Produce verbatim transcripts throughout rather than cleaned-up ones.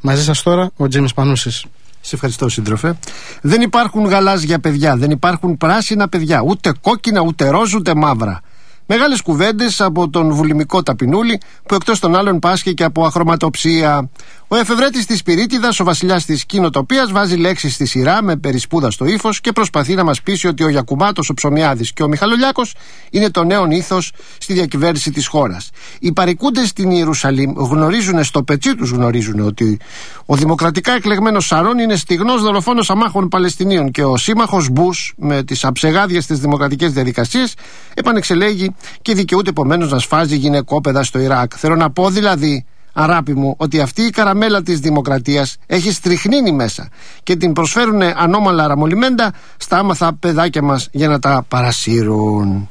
Μαζί σας τώρα ο Τζίμις Πανούσης. Σε ευχαριστώ, σύντροφε. Δεν υπάρχουν γαλάζια παιδιά, δεν υπάρχουν πράσινα παιδιά, ούτε κόκκινα, ούτε ροζ, ούτε μαύρα. Μεγάλες κουβέντες από τον βουλημικό Ταπεινούλη, που εκτός των άλλων πάσχει και από αχρωματοψία. Ο εφευρέτης της Πυρίτιδας, ο βασιλιάς της κοινοτοπίας, βάζει λέξεις στη σειρά με περισπούδα στο ύφος και προσπαθεί να μας πείσει ότι ο Γιακουμάτος, ο Ψωμιάδης και ο Μιχαλολιάκος είναι το νέο ήθος στη διακυβέρνηση της χώρας. Οι παρικούντες στην Ιερουσαλήμ γνωρίζουν, στο πετσί τους γνωρίζουν, ότι ο δημοκρατικά εκλεγμένος Σαρών είναι στιγνός δολοφόνος αμάχων Παλαιστινίων και ο σύμμαχος Μπούς, με τις αψεγάδιες της δημοκρατικές διαδικασίες, επανεξελέγει και δικαιούται επομένως να σφάζει γυναικόπαιδα στο Ιράκ. Θέλω να πω δηλαδή, αγάπη μου, ότι αυτή η καραμέλα της δημοκρατίας έχει στριχνίνει μέσα και την προσφέρουν ανώμαλα ραμολιμέντα στα άμαθα παιδάκια μας για να τα παρασύρουν.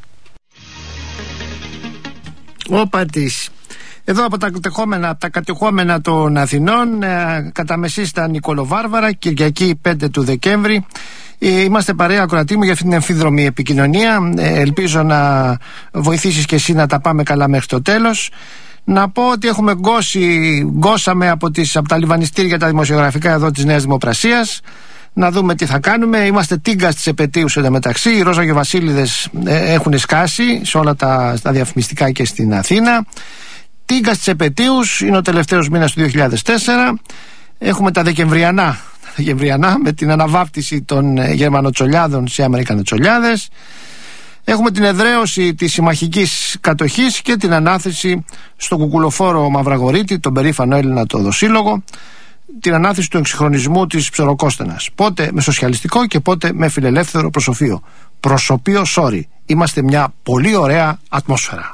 Όπα της. Εδώ από τα κατεχόμενα, από τα κατεχόμενα των Αθηνών, ε, κατά μεσίστα Νικολοβάρβαρα, Κυριακή πέντε του Δεκέμβρη. Ε, είμαστε παρέα, ακροατή μου, για αυτή την αμφίδρομη επικοινωνία. Ε, ελπίζω να βοηθήσεις και εσύ να τα πάμε καλά μέχρι το τέλος. Να πω ότι έχουμε γκώσει, γκώσαμε από, τις, από τα λιβανιστήρια τα δημοσιογραφικά εδώ της Νέας Δημοπρασίας. Να δούμε τι θα κάνουμε. Είμαστε τίγκα στις επετείους εντωμεταξύ. Οι Ρόζα και ο Βασίλειδες ε, έχουν σκάσει σε όλα τα, τα διαφημιστικά και στην Αθήνα. Τίγκα στις επετείους, είναι ο τελευταίος μήνας του δύο χιλιάδες τέσσερα. Έχουμε τα Δεκεμβριανά, τα Δεκεμβριανά με την αναβάπτιση των ε, Γερμανοτσολιάδων σε Αμερικανοτσολιάδες. Έχουμε την εδραίωση της συμμαχικής κατοχής και την ανάθεση στον κουκουλοφόρο Μαυραγορίτη, τον περήφανο Έλληνα το Δοσύλλογο, την ανάθεση του εξυγχρονισμού της Ψωροκόστενας. Πότε με σοσιαλιστικό και πότε με φιλελεύθερο προσωπείο. Προσωπείο, sorry. Είμαστε μια πολύ ωραία ατμόσφαιρα.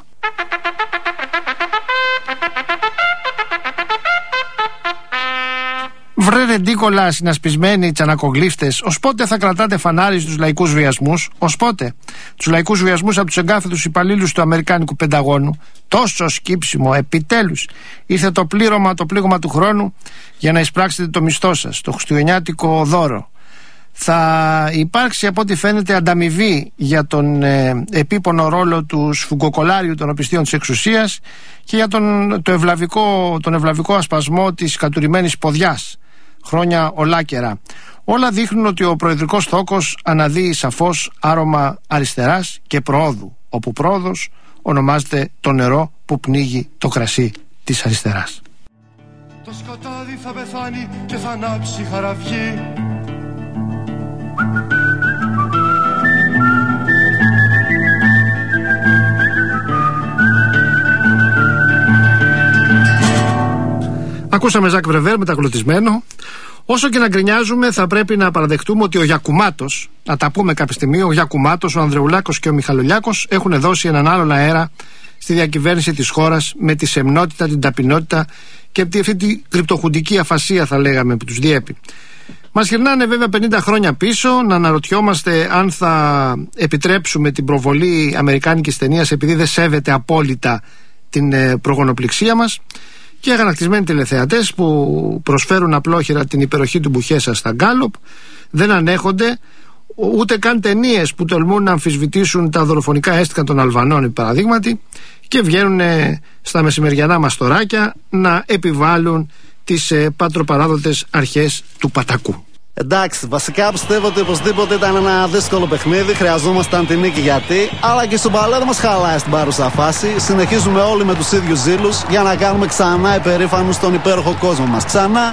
Βρε ρεντίκολα συνασπισμένοι τσανακογλύφτες, ως πότε θα κρατάτε φανάρι στους λαϊκούς βιασμούς, ως πότε? Τους λαϊκούς βιασμούς από τους εγκάθετους υπαλλήλους του Αμερικάνικου Πενταγώνου. Τόσο σκύψιμο, επιτέλους. Ήρθε το πλήρωμα, το πλήγωμα του χρόνου για να εισπράξετε το μισθό σας, το χριστουγεννιάτικο δώρο. Θα υπάρξει από ό,τι φαίνεται ανταμοιβή για τον ε, επίπονο ρόλο του σφουγγοκολάριου των οπισθίων της εξουσίας και για τον, το ευλαβικό, τον ευλαβικό ασπασμό της κατουρημένης ποδιάς. Χρόνια ολάκερα. Όλα δείχνουν ότι ο προεδρικός θόκος αναδύει σαφώς άρωμα αριστεράς και προόδου, όπου πρόοδος ονομάζεται το νερό που πνίγει το κρασί της αριστεράς. Το σκοτάδι θα πεθάνει και θα ανάψει χαραυγή. Ακούσαμε Ζακ Βρεβέρ μεταγλωτισμένο. Όσο και να γκρινιάζουμε, θα πρέπει να παραδεχτούμε ότι ο Γιακουμάτος, να τα πούμε κάποια στιγμή, ο Γιακουμάτος, ο Ανδρεουλάκος και ο Μιχαλολιάκος έχουν δώσει έναν άλλον αέρα στη διακυβέρνηση της χώρας, με τη σεμνότητα, την ταπεινότητα και αυτή την κρυπτοχουντική αφασία, θα λέγαμε, που τους διέπει. Μας γυρνάνε βέβαια πενήντα χρόνια πίσω, να αναρωτιόμαστε αν θα επιτρέψουμε την προβολή αμερικάνικης ταινίας επειδή δεν σέβεται απόλυτα την προγονοπληξία μας. Και αγανακτισμένοι τηλεθεατές που προσφέρουν απλόχερα την υπεροχή του Μπουχέσα στα Γκάλοπ δεν ανέχονται ούτε καν ταινίες που τολμούν να αμφισβητήσουν τα δολοφονικά αίσθηκα των Αλβανών, παραδείγματι, και βγαίνουν στα μεσημεριανά μαστοράκια να επιβάλλουν τις ε, πατροπαράδοτες αρχές του Πατακού. Εντάξει, βασικά πιστεύω ότι οπωσδήποτε ήταν ένα δύσκολο παιχνίδι. Χρειαζόμασταν την νίκη γιατί, αλλά και στον παλέρο μας χαλάει στην παρούσα φάση. Συνεχίζουμε όλοι με τους ίδιους ζήλους για να κάνουμε ξανά υπερήφανους στον υπέροχο κόσμο μας. Ξανά.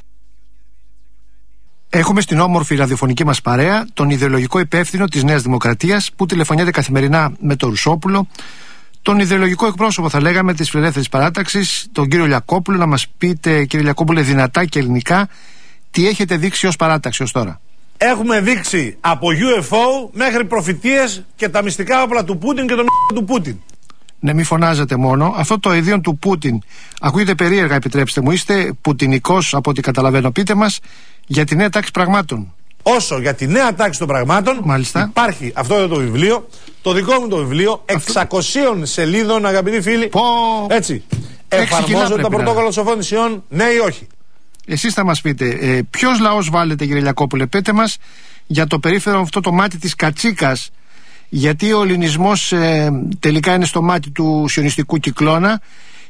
Έχουμε στην όμορφη ραδιοφωνική μας παρέα τον ιδεολογικό υπεύθυνο της Νέας Δημοκρατίας που τηλεφωνιέται καθημερινά με τον Ρουσόπουλο. Τον ιδεολογικό εκπρόσωπο, θα λέγαμε, της Φιλελεύθερης Παράταξης, τον κύριο Λιακόπουλο. Να μας πείτε, κύριε Λιακόπουλε, δυνατά και ελληνικά, τι έχετε δείξει ως παράταξη ως τώρα? Έχουμε δείξει από γιου εφ ο μέχρι προφητείες και τα μυστικά όπλα του Πούτιν και τον του Πούτιν. Ναι, μη φωνάζετε μόνο. Αυτό το ιδίον του Πούτιν ακούγεται περίεργα, επιτρέψτε μου. Είστε πουτινικός από ό,τι καταλαβαίνω. Πείτε μας για τη νέα τάξη πραγμάτων. Όσο για τη νέα τάξη των πραγμάτων, μάλιστα, υπάρχει αυτό εδώ το βιβλίο, το δικό μου το βιβλίο, εξακοσίων σελίδων, αγαπητοί φίλοι. Πω... Έτσι. Εφαρμόζονται τα πρωτόκολλα σοφών νησιών, ναι ή όχι? Εσείς θα μας πείτε, ε, ποιος λαός βάλετε, κύριε Λιακόπουλε? Πείτε μας για το περίφερο αυτό το μάτι της κατσίκας, γιατί ο ελληνισμός ε, τελικά είναι στο μάτι του σιωνιστικού κυκλώνα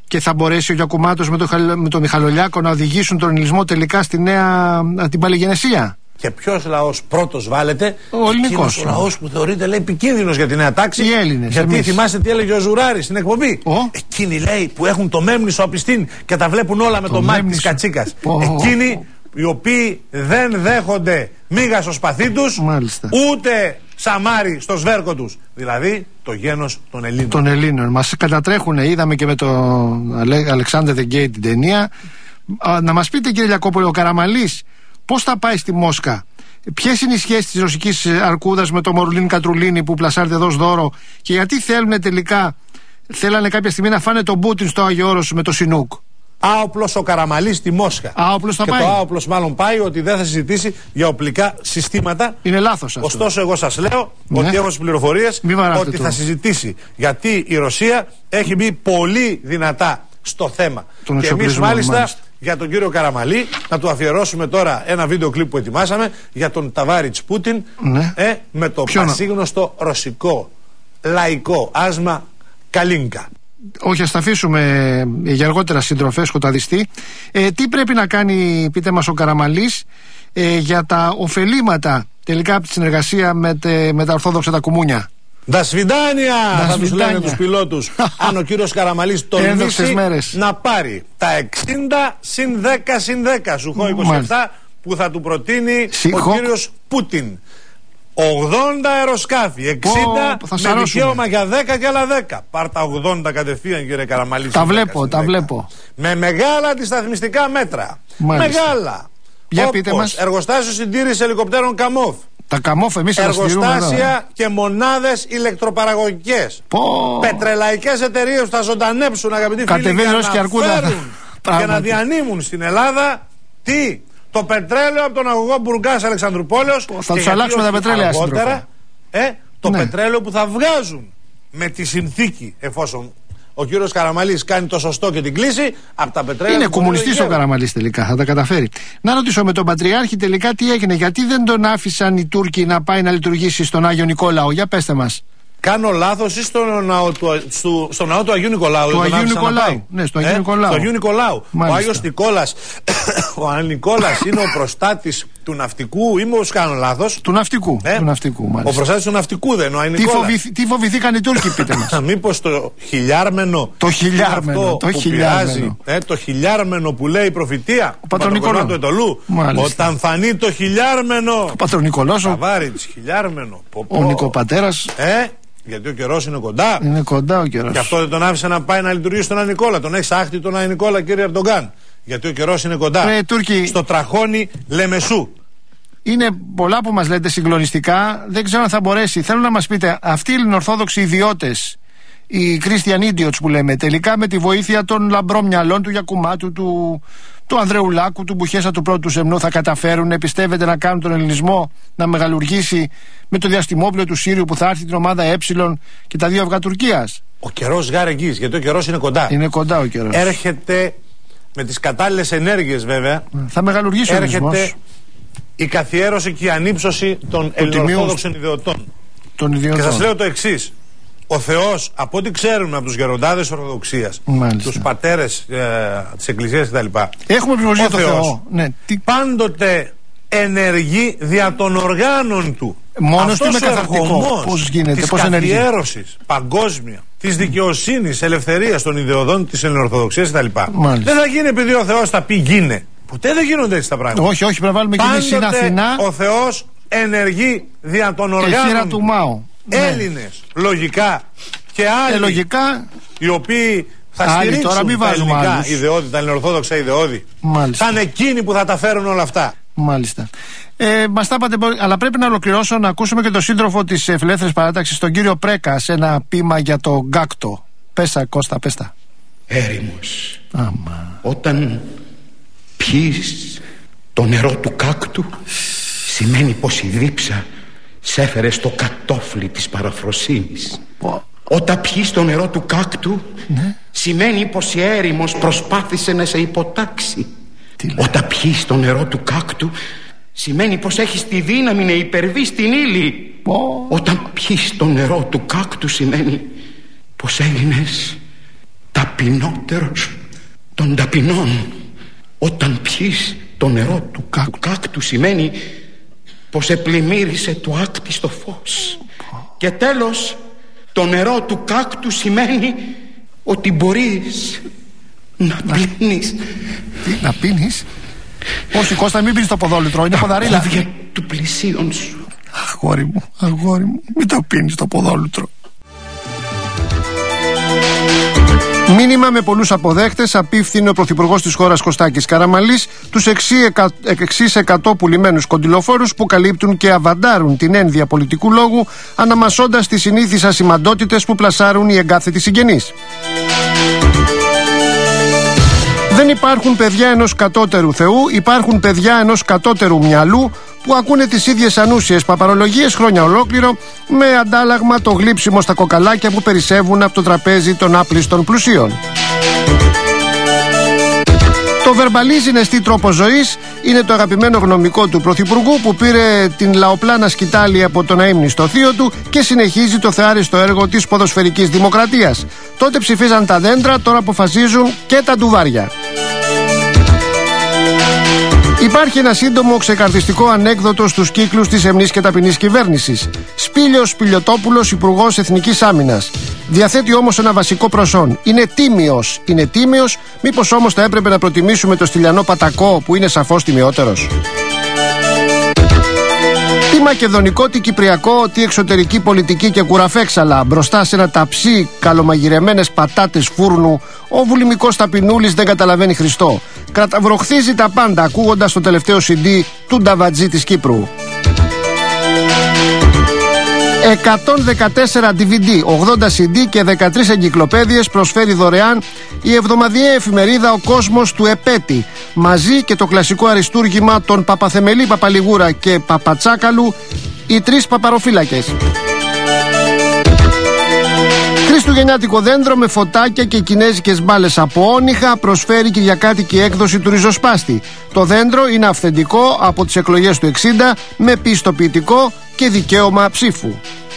και θα μπορέσει ο Γιακουμάτος με τον με το Μιχαλολιάκο να οδηγήσουν τον ελληνισμό τελικά στη νέα, την παλιγενεσία. Και ποιος λαός πρώτος βάλετε? Ο ελληνικός. Ο λαός που θεωρείται, λέει, επικίνδυνος για τη νέα τάξη. Οι Έλληνες. Γιατί εμείς. θυμάστε τι έλεγε ο Ζουράρης στην εκπομπή? Ο? Εκείνοι, λέει, που έχουν το μέμνησο απιστήν και τα βλέπουν όλα με το, το μάτι της κατσίκας. Ο. Εκείνοι οι οποίοι δεν δέχονται μίγα στο σπαθί τους, Μάλιστα. ούτε σαμάρι στο σβέρκο τους. Δηλαδή το γένος των Ελλήνων. Των Ελλήνων. Μας κατατρέχουν, είδαμε και με το Alexander the Great την ταινία. Α, να μας πείτε, κύριε Λιακόπουλο, ο Καραμαλής πώς θα πάει στη Μόσχα? Ποιες είναι οι σχέσεις της ρωσικής αρκούδας με το Μορλίν Κατρουλίνη που πλασάρεται εδώ ως δώρο, και γιατί θέλουν τελικά, θέλανε κάποια στιγμή να φάνε τον Πούτιν στο Άγιο Όρος με το Σινούκ? Άοπλος ο Καραμαλής στη Μόσχα. Άοπλος θα και πάει. το άοπλος μάλλον πάει ότι δεν θα συζητήσει για οπλικά συστήματα. Είναι λάθος αυτό. Ωστόσο, εγώ σας λέω, ναι, ότι έχω τις πληροφορίες ότι το. θα συζητήσει. Γιατί η Ρωσία έχει μπει πολύ δυνατά στο θέμα. Τον και εμείς μάλιστα, μάλιστα για τον κύριο Καραμαλή να του αφιερώσουμε τώρα ένα βίντεο κλιπ που ετοιμάσαμε για τον Ταβάριτς Πούτιν, ναι, ε, με το Ποιο πασίγνωστο να... ρωσικό λαϊκό άσμα Καλίνκα. Όχι, ας τα αφήσουμε για αργότερα, συντροφές σκοταδιστή. Ε, τι πρέπει να κάνει, πείτε μας, ο Καραμαλής ε, για τα ωφελήματα τελικά από τη συνεργασία με, τε, με τα ορθόδοξα τα κουμούνια? Τα σβιντάνια θα τους λένε τους πιλότους. Αν ο κύριος Καραμαλής τολμήσει να πάρει τα εξήντα συν δέκα συν δέκα σου έχω είκοσι επτά που θα του προτείνει Συχώ. ο κύριος Πούτιν. ογδόντα αεροσκάφη, εξήντα oh, με δικαίωμα για δέκα και άλλα δέκα. Πάρ' τα ογδόντα κατευθείαν, κύριε Καραμαλή. Τα βλέπω, δέκα, τα δέκα. βλέπω. Με μεγάλα αντισταθμιστικά μέτρα. Μάλιστα. Μεγάλα. Για πείτε μας. Εργοστάσιο συντήρησης ελικοπτέρων Καμόφ. Τα Καμόφ εμείς εργοστάσια και μονάδες ηλεκτροπαραγωγικές. Oh. Πετρελαϊκές εταιρείες που θα ζωντανέψουν, αγαπητοί φίλοι, για να φέρουν και να διανύμουν στην Ελλάδα τι? Το πετρέλαιο από τον αγωγό Μπουργκάς Αλεξανδρουπόλεως. Θα τους αλλάξουμε τα πετρέλαια αργότερα. Ε, το ναι. πετρέλαιο που θα βγάζουν με τη συνθήκη, εφόσον ο κύριος Καραμαλής κάνει το σωστό και την κλίση, από τα πετρέλαια. Είναι κομμουνιστής ο Καραμαλής τελικά, θα τα καταφέρει. Να ρωτήσω με τον Πατριάρχη τελικά τι έγινε, γιατί δεν τον άφησαν οι Τούρκοι να πάει να λειτουργήσει στον Άγιο Νικόλαο? Για πέστε μας. Κάνω λάθος ή στο ναό του, στο, στο ναό του Αγίου Νικολάου? Του Αγίου Νικολάου. Ναι, στο Αγίου ε, Νικολάου. Στο Αγίου Νικολάου. Ο Άγιος Νικόλας, ο Νικόλας είναι ο προστάτης του ναυτικού, ή μήπως κάνω λάθος? Του ναυτικού. Ε? Του ναυτικού, μάλιστα. Ο προστάτης του ναυτικού δεν είναι ο Νικόλας. Τι, φοβηθ, τι φοβηθήκαν οι Τούρκοι, πείτε μας. Μήπως το χιλιάρμενο. Το χιλιάρμενο. Το χιλιάρμενο. Ε, το χιλιάρμενο που λέει η προφητεία. Ο Πατρονικολάου του Ετωλού. Όταν φανεί το χιλιάρμενο. Ο Πατρονικολός. Ταβάριτς, χιλιάρμενο. Ο Νικοπατέρας. Ε, γιατί ο καιρός είναι κοντά. Είναι κοντά ο καιρός. Και αυτό δεν τον άφησε να πάει να λειτουργήσει στον Άγιο Νικόλα. Τον έχει άχτη τον Άγιο Νικόλα, κύριε Ερντογκάν. Γιατί ο καιρός είναι κοντά. Ε, Τούρκοι... Στο τραχώνι Λεμεσού. Είναι πολλά που μας λέτε συγκλονιστικά. Δεν ξέρω αν θα μπορέσει. Θέλω να μας πείτε, αυτοί οι ελληνοορθόδοξοι ιδιώτες, οι Christian idiots που λέμε, τελικά με τη βοήθεια των λαμπρών μυαλών του Γιακουμάτου, του, του Ανδρεουλάκου, του Μπουχέσα, του πρώτου Σεμνού, θα καταφέρουν, πιστεύετε, να κάνουν τον ελληνισμό να μεγαλουργήσει με το διαστημόπλαιο του Σύριου που θα έρθει την ομάδα Ε και τα δύο αυγά Τουρκίας? Ο καιρός γάρε εγγύης, γιατί ο καιρός είναι κοντά. Είναι κοντά ο καιρός. Έρχεται με τις κατάλληλες ενέργειες, βέβαια. Θα μεγαλουργήσει ο ελληνισμός. Έρχεται η καθιέρωση και η ανύψωση των ελληνοορθόδοξων ιδεωτών. Και σας λέω το εξής. Ο Θεός, από ό,τι ξέρουμε από τους γεροντάδες Ορθοδοξίας, τους πατέρες ε, της Εκκλησίας κτλ. Έχουμε πληροφορία το Θεό. Ναι. Πάντοτε ενεργεί δια των οργάνων του. Μόνος του είναι καθαρτικό. Πώς γίνεται, της καθιέρωσης παγκόσμια, της δικαιοσύνης, ελευθερίας των ιδεωδών της Ελληνοορθοδοξίας κτλ. Δεν θα γίνει επειδή ο Θεός θα πει γίνε. Ποτέ δεν γίνονται έτσι τα πράγματα. Όχι, όχι, πρέπει να βάλουμε και εμείς στην Αθηνά. Ο Θεός ενεργεί δια των οργάνων του Μάου. Έλληνες, ναι. Λογικά και άλλοι, ε, λογικά, οι οποίοι θα άλλοι, στηρίξουν τώρα μην τα ελληνικά ιδεώδη, τα ελληνοορθόδοξα ιδεώδη. Μάλιστα. Θα είναι εκείνοι που θα τα φέρουν όλα αυτά. Μάλιστα. Ε, μας τα είπατε, αλλά πρέπει να ολοκληρώσω να ακούσουμε και τον σύντροφο της Φιλελεύθερης Παράταξης, τον κύριο Πρέκα, σε ένα ποίημα για το γκάκτο. Πέσα, Κώστα, πέστα. Έρημος. Άμα. Όταν πιείς το νερό του κάκτου, σημαίνει πως η δίψα σ' έφερε στο κατόφλι της παραφροσύνης. Πω. Όταν πιείς το νερό του κάκτου, ναι, σημαίνει πως η έρημος προσπάθησε να σε υποτάξει. Όταν πιείς το νερό του κάκτου, σημαίνει πως έχεις τη δύναμη να υπερβείς την ύλη. Πω. Όταν πιείς το νερό του κάκτου, σημαίνει πως έγινες ταπεινότερος των ταπεινών. Όταν πιείς το νερό του κάκτου σημαίνει πως επλημμύρισε το άκτιστο φως. Και τέλος, το νερό του κάκτου σημαίνει ότι μπορείς να, να πίνεις. Τι, να πίνεις? Όχι Κώστα, μην πίνεις το ποδόλιτρο, είναι ποδαρίλα. Τα πόδια του πλησίον σου. Αγόρι μου, αγόρι μου, μην το πίνεις το ποδόλιτρο. Μήνυμα με πολλούς αποδέχτες απίφθινε ο Πρωθυπουργός της χώρας Κωστάκης Καραμανλής τους εξής εκατό πουλημένους κοντιλοφόρους που καλύπτουν και αβαντάρουν την ένδια πολιτικού λόγου, αναμασώντας τις συνήθεις ασημαντότητες που πλασάρουν οι εγκάθετοι συγγενείς. Δεν υπάρχουν παιδιά ενός κατώτερου Θεού, υπάρχουν παιδιά ενός κατώτερου μυαλού που ακούνε τις ίδιες ανούσιες παπαρολογίες χρόνια ολόκληρο, με αντάλλαγμα το γλύψιμο στα κοκαλάκια που περισσεύουν από το τραπέζι των άπλιστων πλουσίων. Το βερμπαλίζει νεστή τρόπο ζωής είναι το αγαπημένο γνωμικό του Πρωθυπουργού, που πήρε την λαοπλάνα σκητάλη από τον αείμνηστο θείο του και συνεχίζει το θεάριστο έργο της ποδοσφαιρικής δημοκρατίας. Τότε ψηφίζαν τα δέντρα, τώρα αποφασίζουν και τα ντουβάρια. Υπάρχει ένα σύντομο ξεκαρδιστικό ανέκδοτο στους κύκλους της εμνής και ταπεινής κυβέρνησης. Σπήλαιος Σπηλιοτόπουλος, Υπουργός Εθνικής Άμυνας. Διαθέτει όμως ένα βασικό προσόν. Είναι τίμιος. Είναι τίμιος, μήπως όμως θα έπρεπε να προτιμήσουμε το Στυλιανό Πατακό που είναι σαφώς τιμιότερος? Τι μακεδονικό, τι κυπριακό, τι εξωτερική πολιτική και κουραφέξαλα. Μπροστά σε ένα ταψί καλομαγειρεμένες πατάτες φούρνου, ο βουλημικός ταπεινούλης δεν καταλαβαίνει Χριστό. Κραταβροχθίζει τα πάντα ακούγοντας το τελευταίο σι ντι του Νταβατζή της Κύπρου. εκατόν δεκατέσσερα ντι βι ντι, ογδόντα σι ντι και δεκατρείς εγκυκλοπαίδειες προσφέρει δωρεάν η εβδομαδιαία εφημερίδα Ο Κόσμος του Επέτη, μαζί και το κλασικό αριστούργημα των Παπαθεμελή, Παπαλιγούρα και Παπατσάκαλου, οι τρεις παπαροφύλακες. Χριστουγεννιάτικο δέντρο με φωτάκια και κινέζικες μπάλες από όνυχα προσφέρει κυριακάτικη έκδοση του Ριζοσπάστη. Το δέντρο είναι αυθεντικό από τις εκλογές του εξήντα, με πιστοποιητικό και δικαίωμα ψήφου.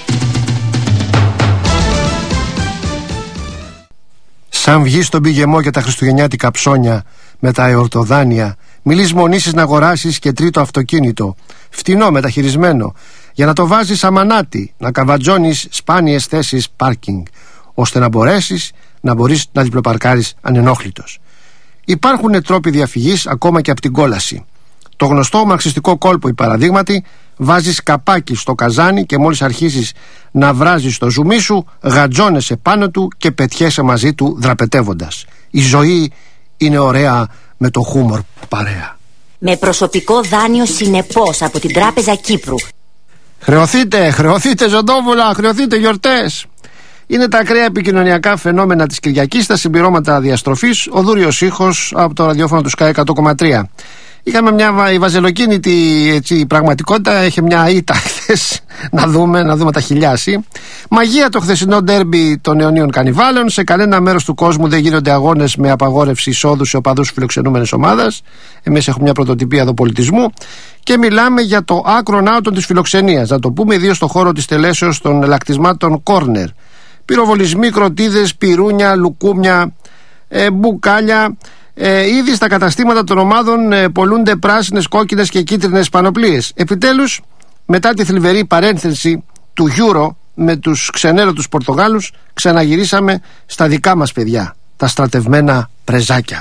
Σαν βγεις στον πηγεμό για τα χριστουγεννιάτικα ψώνια με τα εορτοδάνεια, μη λησμονήσεις να αγοράσεις και τρίτο αυτοκίνητο, φτηνό μεταχειρισμένο, για να το βάζεις αμανάτι, να καβατζώνεις σπάνιες θέσεις πάρκινγκ, ώστε να μπορέσεις να μπορείς να διπλοπαρκάρεις ανενόχλητος. Υπάρχουν τρόποι διαφυγής ακόμα και από την κόλαση. Το γνωστό μαρξιστικό κόλπο, η παραδείγματι, βάζεις καπάκι στο καζάνι και μόλις αρχίσεις να βράζεις το ζουμί σου, γατζώνεσαι πάνω του και πετιέσαι μαζί του δραπετεύοντας. Η ζωή είναι ωραία με το χούμορ παρέα. Με προσωπικό δάνειο συνεπώς από την Τράπεζα Κύπρου. Χρεωθείτε, χρεωθείτε ζωντόβολα, χρεωθείτε γιορτές. Είναι τα ακραία επικοινωνιακά φαινόμενα της Κυριακής, τα συμπληρώματα διαστροφής, ο δούριος ήχος από το ραδιόφωνο του Sky εκατό κόμμα τρία. Είχαμε μια η βαζελοκίνητη έτσι, πραγματικότητα, είχε μια ήττα χθες, να δούμε, να δούμε τα χιλιάσει. Μαγεία το χθεσινό ντέρμπι των αιωνίων κανιβάλων. Σε κανένα μέρος του κόσμου δεν γίνονται αγώνες με απαγόρευση εισόδου σε οπαδούς φιλοξενούμενης ομάδας. Εμείς έχουμε μια πρωτοτυπία εδώ πολιτισμού. Και μιλάμε για το άκρον άουτον της φιλοξενίας. Να το πούμε ιδίως στον χώρο της τελέσεως των ελακτισμάτων κόρνερ. Πυροβολισμοί, κροτίδες, πυρούνια, λουκούμια, ε, μπουκάλια. Ε, ήδη στα καταστήματα των ομάδων ε, πολλούνται πράσινες, κόκκινες και κίτρινες πανοπλίες. Επιτέλους, μετά τη θλιβερή παρένθεση του Euro με τους ξενέρωτους Πορτογάλους, ξαναγυρίσαμε στα δικά μας παιδιά, τα στρατευμένα πρεζάκια.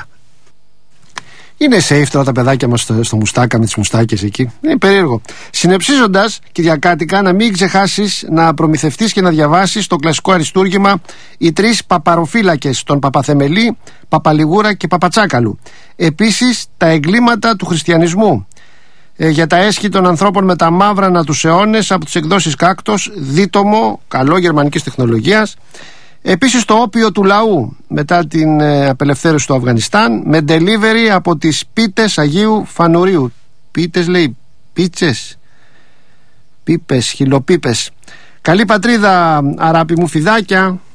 Είναι safe τώρα τα παιδάκια μας στο, στο μουστάκα με τις μουστάκες εκεί. Είναι περίεργο. Συνεψίζοντας κυριακάτικα, να μην ξεχάσεις να προμηθευτείς και να διαβάσεις το κλασικό αριστούργημα «Οι τρεις παπαροφύλακες» των Παπαθεμελή, Παπαλιγούρα και Παπατσάκαλου. Επίσης τα εγκλήματα του χριστιανισμού. Ε, για τα έσχη των ανθρώπων με τα μαύρα ανά τους αιώνες από τις εκδόσεις Κάκτος, δίτομο, καλό γερμανικής τεχνολογίας. Επίσης το όπιο του λαού μετά την ε, απελευθέρωση του Αφγανιστάν, με delivery από τις πίτες Αγίου Φανουρίου. Πίτες λέει, πίτσες, πίπες, χιλοπίπες. Καλή πατρίδα, αράπη μου φιδάκια.